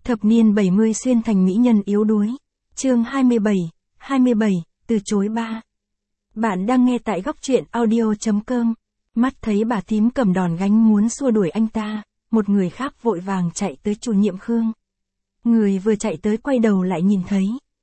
Thập niên 70 xuyên thành mỹ nhân yếu đuối. Chương 27, từ chối ba. Bạn đang nghe tại góc truyện audio.com. Mắt thấy bà thím cầm đòn gánh muốn xua đuổi anh ta, một người khác vội vàng chạy tới chủ nhiệm Khương. Người vừa chạy tới quay đầu lại nhìn thấy.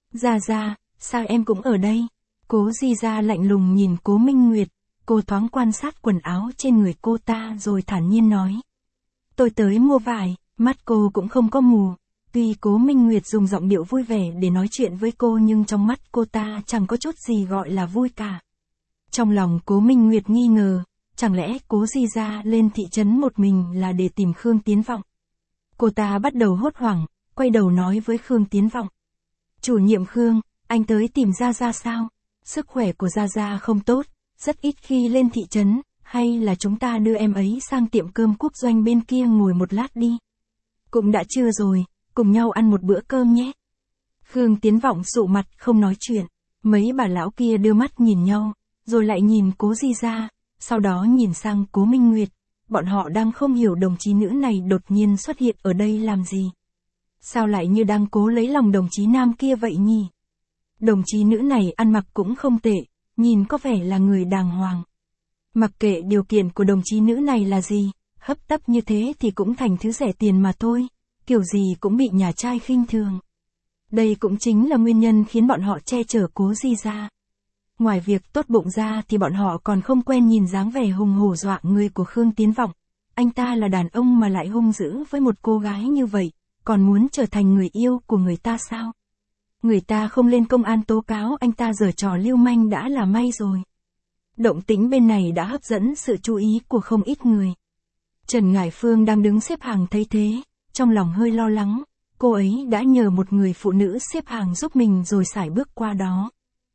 Gia, sao em cũng ở đây? Cố Di Gia lạnh lùng nhìn Cố Minh Nguyệt, cô thoáng quan sát quần áo trên người cô ta rồi thản nhiên nói. Tôi tới mua vải, mắt cô cũng không có mù. Tuy Cố Minh Nguyệt dùng giọng điệu vui vẻ để nói chuyện với cô nhưng trong mắt cô ta chẳng có chút gì gọi là vui cả. Trong lòng Cố Minh Nguyệt nghi ngờ, chẳng lẽ Cố Di Gia lên thị trấn một mình là để tìm Khương Tiến Vọng. Cô ta bắt đầu hốt hoảng, quay đầu nói với Khương Tiến Vọng. Chủ nhiệm Khương, anh tới tìm Gia sao? Sức khỏe của Gia không tốt, rất ít khi lên thị trấn, hay là chúng ta đưa em ấy sang tiệm cơm quốc doanh bên kia ngồi một lát đi. Cũng đã trưa rồi, cùng nhau ăn một bữa cơm nhé. Khương Tiến Vọng sụ mặt không nói chuyện, mấy bà lão kia đưa mắt nhìn nhau, rồi lại nhìn Cố Di Gia, sau đó nhìn sang Cố Minh Nguyệt, bọn họ đang không hiểu đồng chí nữ này đột nhiên xuất hiện ở đây làm gì. Sao lại như đang cố lấy lòng đồng chí nam kia vậy nhỉ? Đồng chí nữ này ăn mặc cũng không tệ, nhìn có vẻ là người đàng hoàng. Mặc kệ điều kiện của đồng chí nữ này là gì, hấp tấp như thế thì cũng thành thứ rẻ tiền mà thôi, kiểu gì cũng bị nhà trai khinh thường. Đây cũng chính là nguyên nhân khiến bọn họ che chở Cố Di Gia. Ngoài việc tốt bụng ra thì bọn họ còn không quen nhìn dáng vẻ hùng hổ dọa người của Khương Tiến Vọng. Anh ta là đàn ông mà lại hung dữ với một cô gái như vậy, còn muốn trở thành người yêu của người ta sao? Người ta không lên công an tố cáo anh ta giở trò lưu manh đã là may rồi. Động tĩnh bên này đã hấp dẫn sự chú ý của không ít người. Trần Ngải Phương đang đứng xếp hàng thấy thế, trong lòng hơi lo lắng, cô ấy đã nhờ một người phụ nữ xếp hàng giúp mình rồi sải bước qua đó.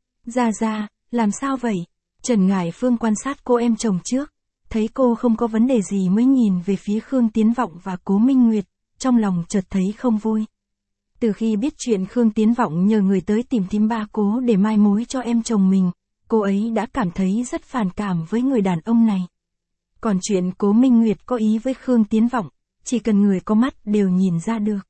Gia, làm sao vậy? Trần Ngải Phương quan sát cô em chồng trước, thấy cô không có vấn đề gì mới nhìn về phía Khương Tiến Vọng và Cố Minh Nguyệt, trong lòng chợt thấy không vui. Từ khi biết chuyện Khương Tiến Vọng nhờ người tới tìm thím ba Cố để mai mối cho em chồng mình, cô ấy đã cảm thấy rất phản cảm với người đàn ông này. Còn chuyện Cố Minh Nguyệt có ý với Khương Tiến Vọng, chỉ cần người có mắt đều nhìn ra được.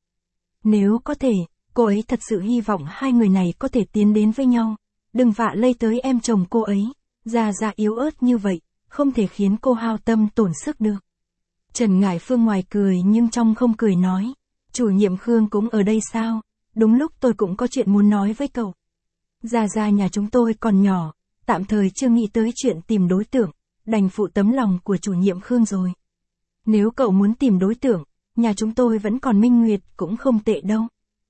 Nếu có thể, cô ấy thật sự hy vọng hai người này có thể tiến đến với nhau, đừng vạ lây tới em chồng cô ấy. Gia yếu ớt như vậy, không thể khiến cô hao tâm tổn sức được. Trần Ngải Phương ngoài cười nhưng trong không cười nói. Chủ nhiệm Khương cũng ở đây sao? Đúng lúc tôi cũng có chuyện muốn nói với cậu. Gia nhà chúng tôi còn nhỏ, tạm thời chưa nghĩ tới chuyện tìm đối tượng, đành phụ tấm lòng của chủ nhiệm Khương rồi. Nếu cậu muốn tìm đối tượng, nhà chúng tôi vẫn còn Minh Nguyệt cũng không tệ đâu.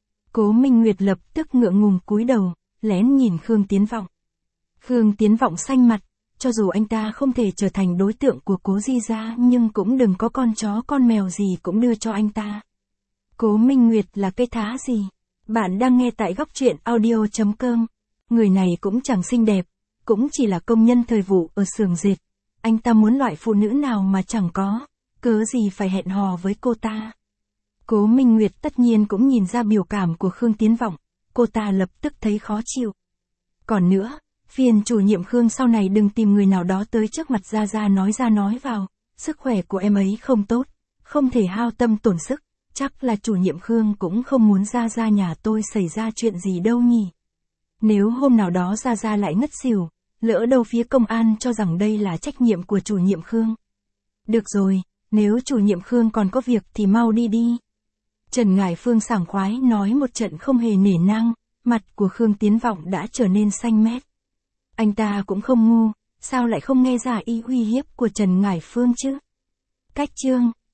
Cố Minh Nguyệt lập tức ngượng ngùng cúi đầu, lén nhìn Khương Tiến Vọng. Khương Tiến Vọng xanh mặt, cho dù anh ta không thể trở thành đối tượng của Cố Di Gia nhưng cũng đừng có con chó con mèo gì cũng đưa cho anh ta. Cố Minh Nguyệt là cái thá gì? Bạn đang nghe tại góc truyện audio.com. Người này cũng chẳng xinh đẹp, cũng chỉ là công nhân thời vụ ở xưởng dệt. Anh ta muốn loại phụ nữ nào mà chẳng có, cớ gì phải hẹn hò với cô ta. Cố Minh Nguyệt tất nhiên cũng nhìn ra biểu cảm của Khương Tiến Vọng, cô ta lập tức thấy khó chịu. Còn nữa, phiền chủ nhiệm Khương sau này đừng tìm người nào đó tới trước mặt Gia nói vào, sức khỏe của em ấy không tốt, không thể hao tâm tổn sức. Chắc là chủ nhiệm Khương cũng không muốn Gia nhà tôi xảy ra chuyện gì đâu nhỉ. Nếu hôm nào đó Gia lại ngất xỉu, lỡ đâu phía công an cho rằng đây là trách nhiệm của chủ nhiệm Khương. Được rồi, nếu chủ nhiệm Khương còn có việc thì mau đi đi. Trần Ngải Phương sảng khoái nói một trận không hề nể nang, mặt của Khương Tiến Vọng đã trở nên xanh mét. Anh ta cũng không ngu, sao lại không nghe ra ý uy hiếp của Trần Ngải Phương chứ? Cách chương